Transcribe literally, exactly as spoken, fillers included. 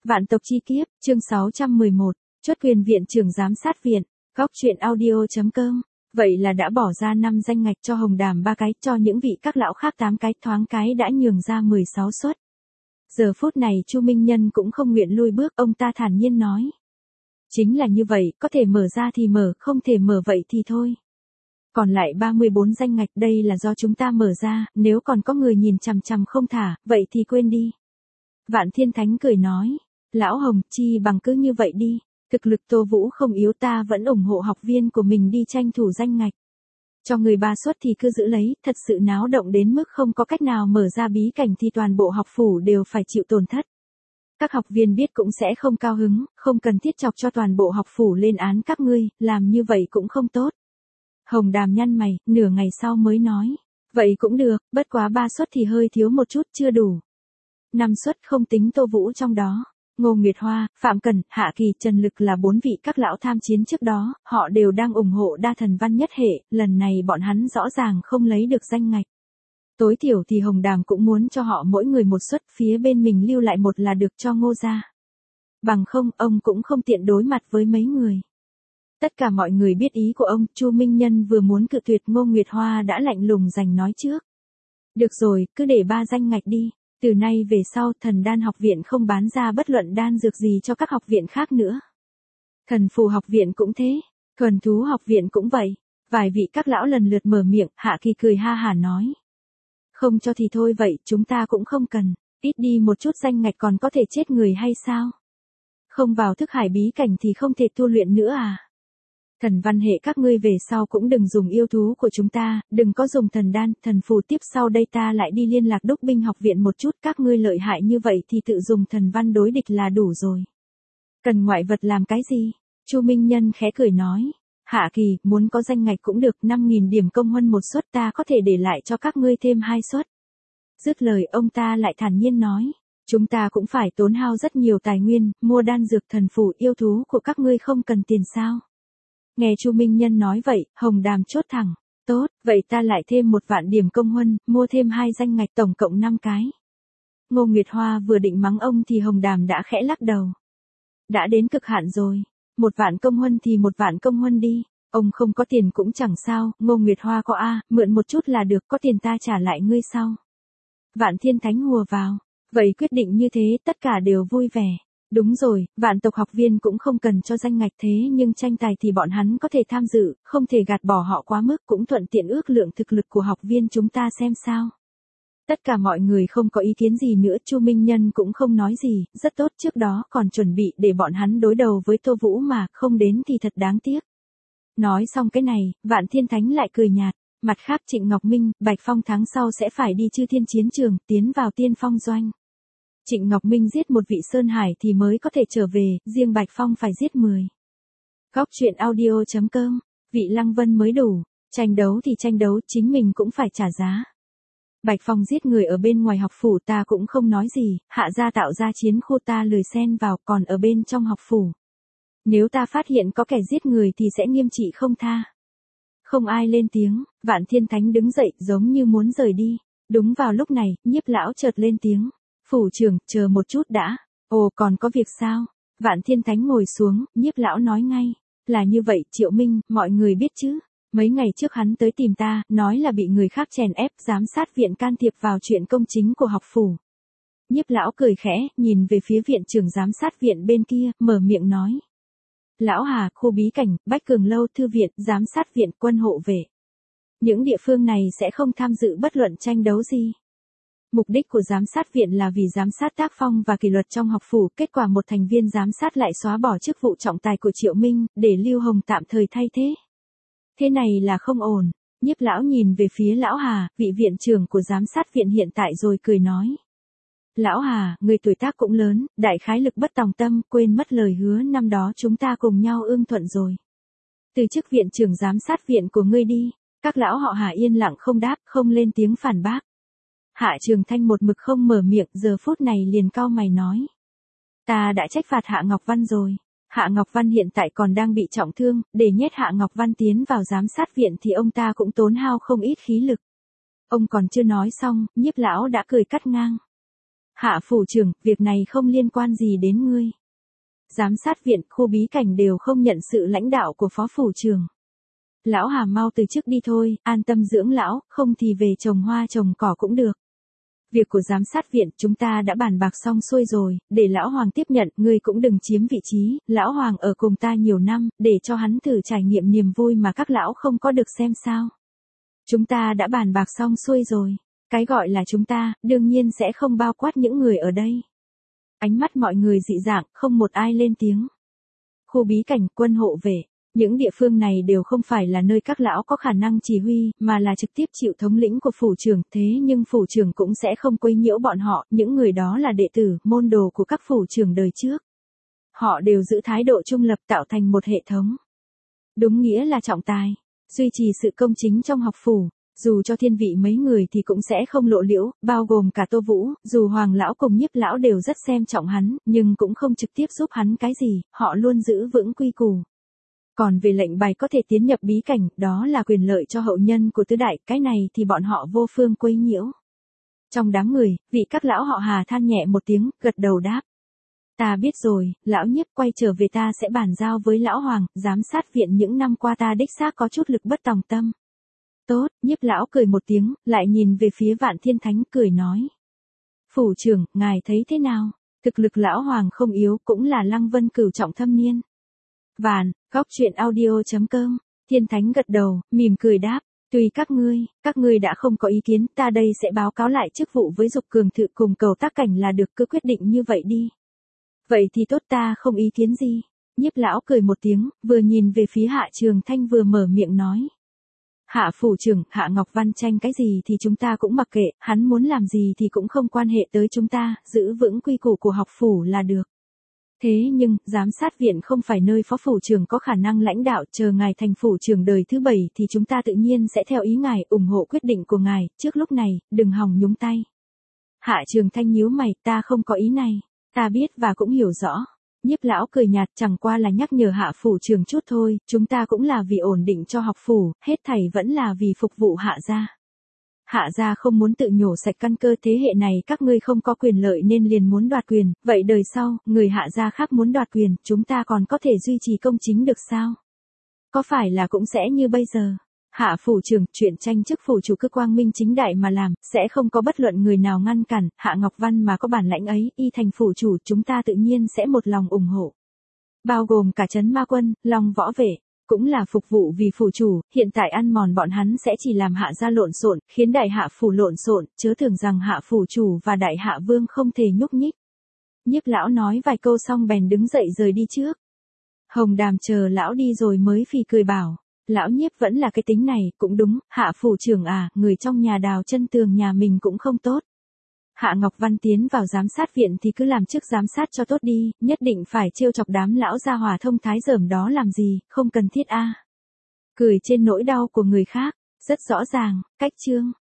Vạn tộc chi kiếp, chương sáu trăm mười một, chốt quyền viện trưởng giám sát viện, góc truyện audio chấm com. Vậy là đã bỏ ra năm danh ngạch cho Hồng Đàm ba cái, cho những vị các lão khác tám cái, thoáng cái đã nhường ra mười sáu suất. Giờ phút này Chu Minh Nhân cũng không nguyện lui bước, ông ta thản nhiên nói. Chính là như vậy, có thể mở ra thì mở, không thể mở vậy thì thôi. Còn lại ba mươi bốn danh ngạch đây là do chúng ta mở ra, nếu còn có người nhìn chằm chằm không thả, vậy thì quên đi. Vạn Thiên Thánh cười nói, lão Hồng, chi bằng cứ như vậy đi, thực lực Tô Vũ không yếu, ta vẫn ủng hộ học viên của mình đi tranh thủ danh ngạch. Cho người ba suất thì cứ giữ lấy, thật sự náo động đến mức không có cách nào mở ra bí cảnh thì toàn bộ học phủ đều phải chịu tổn thất. Các học viên biết cũng sẽ không cao hứng, không cần thiết chọc cho toàn bộ học phủ lên án các ngươi, làm như vậy cũng không tốt. Hồng Đàm nhăn mày, nửa ngày sau mới nói, vậy cũng được, bất quá ba suất thì hơi thiếu một chút, chưa đủ. Năm suất không tính Tô Vũ trong đó. Ngô Nguyệt Hoa, Phạm Cẩn, Hạ Kỳ, Trần Lực là bốn vị các lão tham chiến trước đó, họ đều đang ủng hộ đa thần văn nhất hệ, lần này bọn hắn rõ ràng không lấy được danh ngạch. Tối thiểu thì Hồng Đàm cũng muốn cho họ mỗi người một suất, phía bên mình lưu lại một là được cho Ngô gia. Bằng không, ông cũng không tiện đối mặt với mấy người. Tất cả mọi người biết ý của ông, Chu Minh Nhân vừa muốn cự tuyệt, Ngô Nguyệt Hoa đã lạnh lùng giành nói trước. Được rồi, cứ để ba danh ngạch đi. Từ nay về sau, Thần Đan học viện không bán ra bất luận đan dược gì cho các học viện khác nữa. Thần Phù học viện cũng thế, Thuần Thú học viện cũng vậy. Vài vị các lão lần lượt mở miệng, Hạ Kỳ cười ha hả nói. Không cho thì thôi vậy, chúng ta cũng không cần, ít đi một chút danh ngạch còn có thể chết người hay sao? Không vào thức hải bí cảnh thì không thể tu luyện nữa à? Thần văn hệ các ngươi về sau cũng đừng dùng yêu thú của chúng ta, đừng có dùng thần đan, thần phù, tiếp sau đây ta lại đi liên lạc đúc binh học viện một chút, các ngươi lợi hại như vậy thì tự dùng thần văn đối địch là đủ rồi. Cần ngoại vật làm cái gì? Chu Minh Nhân khẽ cười nói, Hạ Kỳ, muốn có danh ngạch cũng được, năm nghìn điểm công huân một suất, ta có thể để lại cho các ngươi thêm hai suất. Dứt lời ông ta lại thản nhiên nói, chúng ta cũng phải tốn hao rất nhiều tài nguyên, mua đan dược, thần phù, yêu thú của các ngươi không cần tiền sao? Nghe Chu Minh Nhân nói vậy, Hồng Đàm chốt thẳng, tốt, vậy ta lại thêm một vạn điểm công huân, mua thêm hai danh ngạch, tổng cộng năm cái. Ngô Nguyệt Hoa vừa định mắng ông thì Hồng Đàm đã khẽ lắc đầu. Đã đến cực hạn rồi, một vạn công huân thì một vạn công huân đi, ông không có tiền cũng chẳng sao, Ngô Nguyệt Hoa có a, mượn một chút là được, có tiền ta trả lại ngươi sau. Vạn Thiên Thánh hùa vào, vậy quyết định như thế, tất cả đều vui vẻ. Đúng rồi, vạn tộc học viên cũng không cần cho danh ngạch, thế nhưng tranh tài thì bọn hắn có thể tham dự, không thể gạt bỏ họ quá mức, cũng thuận tiện ước lượng thực lực của học viên chúng ta xem sao. Tất cả mọi người không có ý kiến gì nữa, Chu Minh Nhân cũng không nói gì, rất tốt, trước đó còn chuẩn bị để bọn hắn đối đầu với Tô Vũ mà, không đến thì thật đáng tiếc. Nói xong cái này, Vạn Thiên Thánh lại cười nhạt, mặt khác Trịnh Ngọc Minh, Bạch Phong tháng sau sẽ phải đi Chư Thiên chiến trường, tiến vào Tiên Phong doanh. Trịnh Ngọc Minh giết một vị Sơn Hải thì mới có thể trở về, riêng Bạch Phong phải giết mười. Góc truyện audio chấm com, vị Lăng Vân mới đủ, tranh đấu thì tranh đấu, chính mình cũng phải trả giá. Bạch Phong giết người ở bên ngoài học phủ ta cũng không nói gì, Hạ gia tạo ra chiến khu ta lười xen vào, còn ở bên trong học phủ. Nếu ta phát hiện có kẻ giết người thì sẽ nghiêm trị không tha. Không ai lên tiếng, Vạn Thiên Thánh đứng dậy giống như muốn rời đi. Đúng vào lúc này, Nhiếp lão chợt lên tiếng. Phủ trưởng, chờ một chút đã. Ồ, còn có việc sao? Vạn Thiên Thánh ngồi xuống, Nhiếp lão nói ngay. Là như vậy, Triệu Minh, mọi người biết chứ. Mấy ngày trước hắn tới tìm ta, nói là bị người khác chèn ép, giám sát viện can thiệp vào chuyện công chính của học phủ. Nhiếp lão cười khẽ, nhìn về phía viện trưởng giám sát viện bên kia, mở miệng nói. Lão Hà, khu bí cảnh, Bách Cường Lâu, thư viện, giám sát viện, quân hộ vệ. Những địa phương này sẽ không tham dự bất luận tranh đấu gì. Mục đích của giám sát viện là vì giám sát tác phong và kỷ luật trong học phủ, kết quả một thành viên giám sát lại xóa bỏ chức vụ trọng tài của Triệu Minh, để Lưu Hồng tạm thời thay thế. Thế này là không ổn. Nhiếp lão nhìn về phía lão Hà, vị viện trưởng của giám sát viện hiện tại rồi cười nói. Lão Hà, người tuổi tác cũng lớn, đại khái lực bất tòng tâm, quên mất lời hứa năm đó chúng ta cùng nhau ưng thuận rồi. Từ chức viện trưởng giám sát viện của ngươi đi. Các lão họ Hà yên lặng không đáp, không lên tiếng phản bác. Hạ Trường Thanh một mực không mở miệng, giờ phút này liền cau mày nói. Ta đã trách phạt Hạ Ngọc Văn rồi. Hạ Ngọc Văn hiện tại còn đang bị trọng thương, để nhét Hạ Ngọc Văn tiến vào giám sát viện thì ông ta cũng tốn hao không ít khí lực. Ông còn chưa nói xong, Nhiếp lão đã cười cắt ngang. Hạ phủ trưởng, việc này không liên quan gì đến ngươi. Giám sát viện, khu bí cảnh đều không nhận sự lãnh đạo của phó phủ trưởng. Lão Hà mau từ chức đi thôi, an tâm dưỡng lão, không thì về trồng hoa trồng cỏ cũng được. Việc của giám sát viện chúng ta đã bàn bạc xong xuôi rồi, để lão Hoàng tiếp nhận, ngươi cũng đừng chiếm vị trí, lão Hoàng ở cùng ta nhiều năm, để cho hắn thử trải nghiệm niềm vui mà các lão không có được xem sao. Chúng ta đã bàn bạc xong xuôi rồi, cái gọi là chúng ta, đương nhiên sẽ không bao quát những người ở đây. Ánh mắt mọi người dị dạng, không một ai lên tiếng. Khu bí cảnh, quân hộ vệ. Những địa phương này đều không phải là nơi các lão có khả năng chỉ huy, mà là trực tiếp chịu thống lĩnh của phủ trưởng, thế nhưng phủ trưởng cũng sẽ không quấy nhiễu bọn họ, những người đó là đệ tử, môn đồ của các phủ trưởng đời trước. Họ đều giữ thái độ trung lập tạo thành một hệ thống. Đúng nghĩa là trọng tài, duy trì sự công chính trong học phủ. Dù cho thiên vị mấy người thì cũng sẽ không lộ liễu, bao gồm cả Tô Vũ, dù Hoàng lão cùng Nhiếp lão đều rất xem trọng hắn, nhưng cũng không trực tiếp giúp hắn cái gì, họ luôn giữ vững quy củ. Còn về lệnh bài có thể tiến nhập bí cảnh, đó là quyền lợi cho hậu nhân của tứ đại, cái này thì bọn họ vô phương quấy nhiễu. Trong đám người, vị các lão họ Hà than nhẹ một tiếng, gật đầu đáp. Ta biết rồi, lão Nhiếp quay trở về ta sẽ bàn giao với lão Hoàng, giám sát viện những năm qua ta đích xác có chút lực bất tòng tâm. Tốt, Nhiếp lão cười một tiếng, lại nhìn về phía Vạn Thiên Thánh cười nói. Phủ trưởng, ngài thấy thế nào? Thực lực lão Hoàng không yếu, cũng là Lăng Vân cửu trọng thâm niên. Vạn, góc truyện audio chấm com, Thiên Thánh gật đầu, mỉm cười đáp, tùy các ngươi, các ngươi đã không có ý kiến, ta đây sẽ báo cáo lại chức vụ với Dục Cường Thự cùng Cầu Tác Cảnh là được, cứ quyết định như vậy đi. Vậy thì tốt, ta không ý kiến gì. Nhiếp lão cười một tiếng, vừa nhìn về phía Hạ Trường Thanh vừa mở miệng nói. Hạ phủ trưởng, Hạ Ngọc Văn tranh cái gì thì chúng ta cũng mặc kệ, hắn muốn làm gì thì cũng không quan hệ tới chúng ta, giữ vững quy củ của học phủ là được. Thế nhưng, giám sát viện không phải nơi phó phủ trưởng có khả năng lãnh đạo, chờ ngài thành phủ trưởng đời thứ bảy thì chúng ta tự nhiên sẽ theo ý ngài, ủng hộ quyết định của ngài, trước lúc này, đừng hòng nhúng tay. Hạ Trường Thanh nhíu mày, ta không có ý này, ta biết và cũng hiểu rõ. Nhiếp lão cười nhạt, chẳng qua là nhắc nhở Hạ phủ trưởng chút thôi, chúng ta cũng là vì ổn định cho học phủ, hết thảy vẫn là vì phục vụ Hạ gia. Hạ gia không muốn tự nhổ sạch căn cơ, thế hệ này các ngươi không có quyền lợi nên liền muốn đoạt quyền, vậy đời sau, người Hạ gia khác muốn đoạt quyền, chúng ta còn có thể duy trì công chính được sao? Có phải là cũng sẽ như bây giờ? Hạ phủ trưởng, chuyện tranh chức phủ chủ cứ quang minh chính đại mà làm, sẽ không có bất luận người nào ngăn cản, Hạ Ngọc Văn mà có bản lãnh ấy, y thành phủ chủ, chúng ta tự nhiên sẽ một lòng ủng hộ. Bao gồm cả trấn ma quân, Long võ vệ, cũng là phục vụ vì phủ chủ, hiện tại ăn mòn bọn hắn sẽ chỉ làm Hạ gia lộn xộn, khiến đại hạ phủ lộn xộn, chớ tưởng rằng Hạ phủ chủ và đại hạ vương không thể nhúc nhích. Nhiếp lão nói vài câu xong bèn đứng dậy rời đi trước. Hồng Đàm chờ lão đi rồi mới phì cười bảo. Lão Nhiếp vẫn là cái tính này, cũng đúng, Hạ phủ trưởng à, người trong nhà đào chân tường nhà mình cũng không tốt. Hạ Ngọc Văn tiến vào giám sát viện thì cứ làm chức giám sát cho tốt đi, nhất định phải trêu chọc đám lão gia hòa thông thái dởm đó làm gì, không cần thiết a. À. Cười trên nỗi đau của người khác, rất rõ ràng, cách chương.